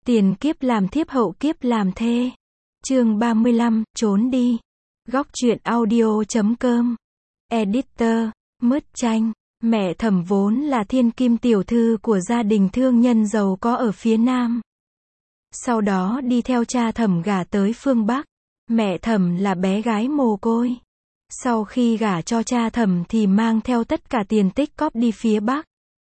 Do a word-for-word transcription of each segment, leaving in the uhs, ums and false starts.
Tiền kiếp làm thiếp hậu kiếp làm thê. Chương ba mươi lăm, trốn đi. Góc truyện audio chấm com. Editor, Mứt Chanh. Mẹ Thẩm vốn là thiên kim tiểu thư của gia đình thương nhân giàu có ở phía Nam. Sau đó đi theo cha Thẩm gả tới phương Bắc. Mẹ Thẩm là bé gái mồ côi. Sau khi gả cho cha Thẩm thì mang theo tất cả tiền tích cóp đi phía Bắc.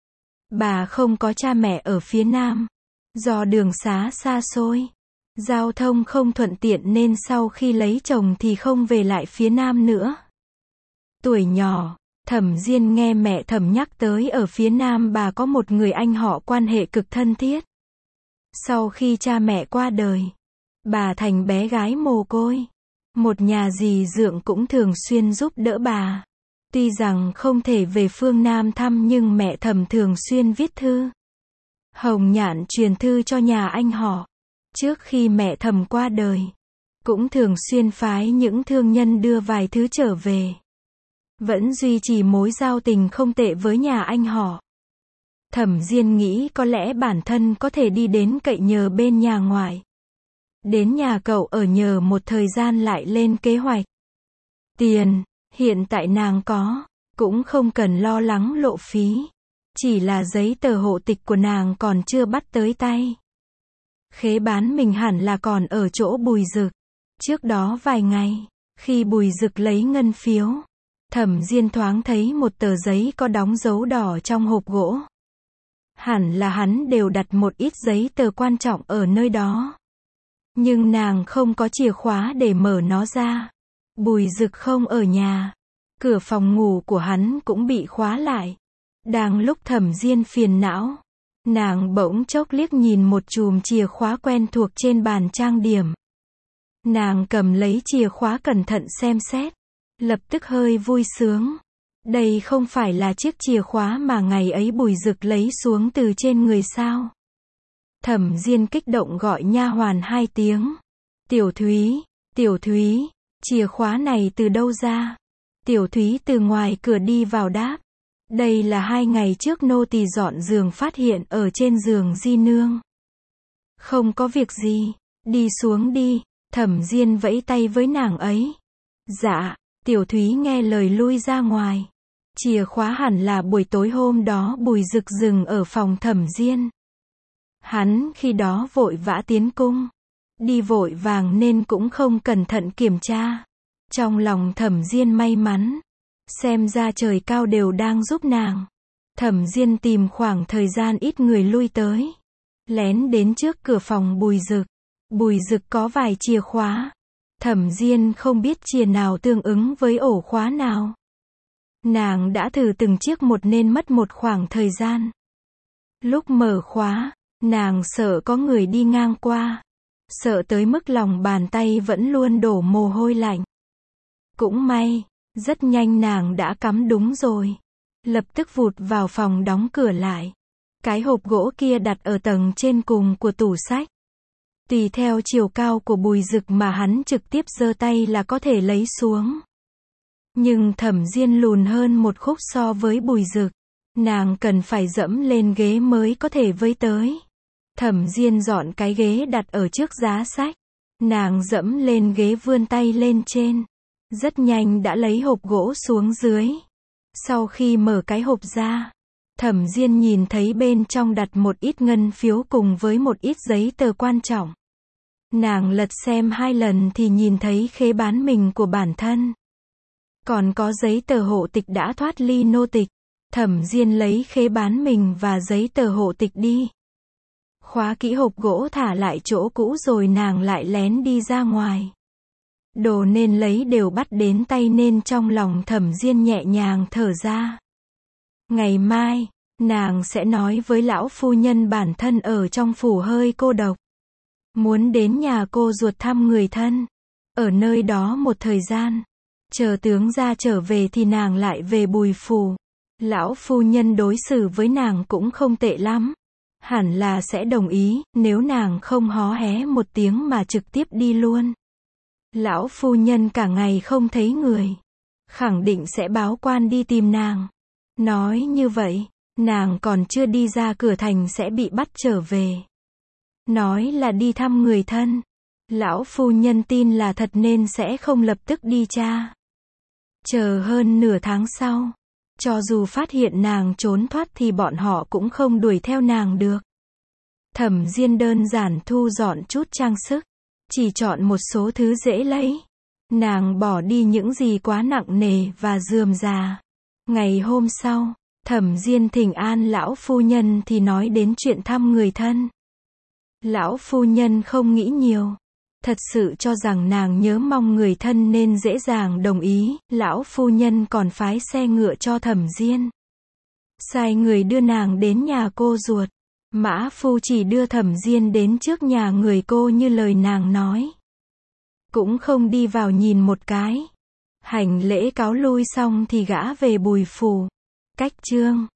Bà không có cha mẹ ở phía Nam. Do đường xá xa xôi, giao thông không thuận tiện nên sau khi lấy chồng thì không về lại phía Nam nữa. Tuổi nhỏ, Thẩm Diên nghe mẹ Thẩm nhắc tới ở phía Nam bà có một người anh họ quan hệ cực thân thiết. Sau khi cha mẹ qua đời, bà thành bé gái mồ côi. Một nhà dì dượng cũng thường xuyên giúp đỡ bà. Tuy rằng không thể về phương Nam thăm nhưng mẹ Thẩm thường xuyên viết thư. Hồng Nhạn truyền thư cho nhà anh họ. Trước khi mẹ Thẩm qua đời, cũng thường xuyên phái những thương nhân đưa vài thứ trở về. Vẫn duy trì mối giao tình không tệ với nhà anh họ. Thẩm Diên nghĩ có lẽ bản thân có thể đi đến cậy nhờ bên nhà ngoại. Đến nhà cậu ở nhờ một thời gian lại lên kế hoạch. Tiền, hiện tại nàng có, cũng không cần lo lắng lộ phí. Chỉ là giấy tờ hộ tịch của nàng còn chưa bắt tới tay. Khế bán mình hẳn là còn ở chỗ Bùi Dực. Trước đó vài ngày, khi Bùi Dực lấy ngân phiếu, Thẩm Diên thoáng thấy một tờ giấy có đóng dấu đỏ trong hộp gỗ. Hẳn là hắn đều đặt một ít giấy tờ quan trọng ở nơi đó. Nhưng nàng không có chìa khóa để mở nó ra. Bùi Dực không ở nhà. Cửa phòng ngủ của hắn cũng bị khóa lại. Đang lúc Thẩm Diên phiền não, nàng bỗng chốc liếc nhìn một chùm chìa khóa quen thuộc trên bàn trang điểm. Nàng cầm lấy chìa khóa cẩn thận xem xét, lập tức hơi vui sướng. Đây không phải là chiếc chìa khóa mà ngày ấy Bùi Dực lấy xuống từ trên người sao? Thẩm Diên kích động gọi nha hoàn hai tiếng. Tiểu Thúy, Tiểu Thúy, chìa khóa này từ đâu ra? Tiểu Thúy từ ngoài cửa đi vào đáp. Đây là hai ngày trước nô tỳ dọn giường phát hiện ở trên giường di nương. Không có việc gì, đi xuống đi. Thẩm Diên vẫy tay với nàng ấy. Dạ, Tiểu Thúy nghe lời lui ra ngoài. Chìa khóa hẳn là buổi tối hôm đó Bùi Dực dừng ở phòng Thẩm Diên. Hắn khi đó vội vã tiến cung. Đi vội vàng nên cũng không cẩn thận kiểm tra. Trong lòng Thẩm Diên may mắn. Xem ra trời cao đều đang giúp nàng. Thẩm Diên tìm khoảng thời gian ít người lui tới. Lén đến trước cửa phòng Bùi Dực. Bùi Dực có vài chìa khóa. Thẩm Diên không biết chìa nào tương ứng với ổ khóa nào. Nàng đã thử từng chiếc một nên mất một khoảng thời gian. Lúc mở khóa, nàng sợ có người đi ngang qua. Sợ tới mức lòng bàn tay vẫn luôn đổ mồ hôi lạnh. Cũng may, rất nhanh nàng đã cắm đúng rồi. Lập tức vụt vào phòng đóng cửa lại. Cái hộp gỗ kia đặt ở tầng trên cùng của tủ sách. Tùy theo chiều cao của Bùi Dực mà hắn trực tiếp giơ tay là có thể lấy xuống. Nhưng Thẩm Diên lùn hơn một khúc so với Bùi Dực. Nàng cần phải dẫm lên ghế mới có thể với tới. Thẩm Diên dọn cái ghế đặt ở trước giá sách. Nàng dẫm lên ghế vươn tay lên trên. Rất nhanh đã lấy hộp gỗ xuống dưới. Sau khi mở cái hộp ra, Thẩm Diên nhìn thấy bên trong đặt một ít ngân phiếu cùng với một ít giấy tờ quan trọng. Nàng lật xem hai lần thì nhìn thấy khế bán mình của bản thân. Còn có giấy tờ hộ tịch đã thoát ly nô tịch. Thẩm Diên lấy khế bán mình và giấy tờ hộ tịch đi. Khóa kỹ hộp gỗ thả lại chỗ cũ rồi nàng lại lén đi ra ngoài. Đồ nên lấy đều bắt đến tay nên trong lòng Thẩm Diên nhẹ nhàng thở ra. Ngày mai, nàng sẽ nói với lão phu nhân bản thân ở trong phủ hơi cô độc. Muốn đến nhà cô ruột thăm người thân. Ở nơi đó một thời gian. Chờ tướng gia trở về thì nàng lại về Bùi phủ. Lão phu nhân đối xử với nàng cũng không tệ lắm. Hẳn là sẽ đồng ý, nếu nàng không hó hé một tiếng mà trực tiếp đi luôn. Lão phu nhân cả ngày không thấy người. Khẳng định sẽ báo quan đi tìm nàng. Nói như vậy, nàng còn chưa đi ra cửa thành sẽ bị bắt trở về. nói là đi thăm người thân. Lão phu nhân tin là thật nên sẽ không lập tức đi tra. Chờ hơn nửa tháng sau, cho dù phát hiện nàng trốn thoát thì bọn họ cũng không đuổi theo nàng được. Thẩm Diên đơn giản thu dọn chút trang sức, chỉ chọn một số thứ dễ lấy. Nàng bỏ đi những gì quá nặng nề và rườm rà. Ngày hôm sau, Thẩm Diên thỉnh an lão phu nhân thì nói đến chuyện thăm người thân. Lão phu nhân không nghĩ nhiều, thật sự cho rằng nàng nhớ mong người thân nên dễ dàng đồng ý. Lão phu nhân còn phái xe ngựa cho Thẩm Diên, sai người đưa nàng đến nhà cô ruột. Mã phu chỉ đưa Thẩm Diên đến trước nhà người cô như lời nàng nói, cũng không đi vào nhìn một cái. Hành lễ cáo lui xong thì gã về Bùi phủ. Cách chương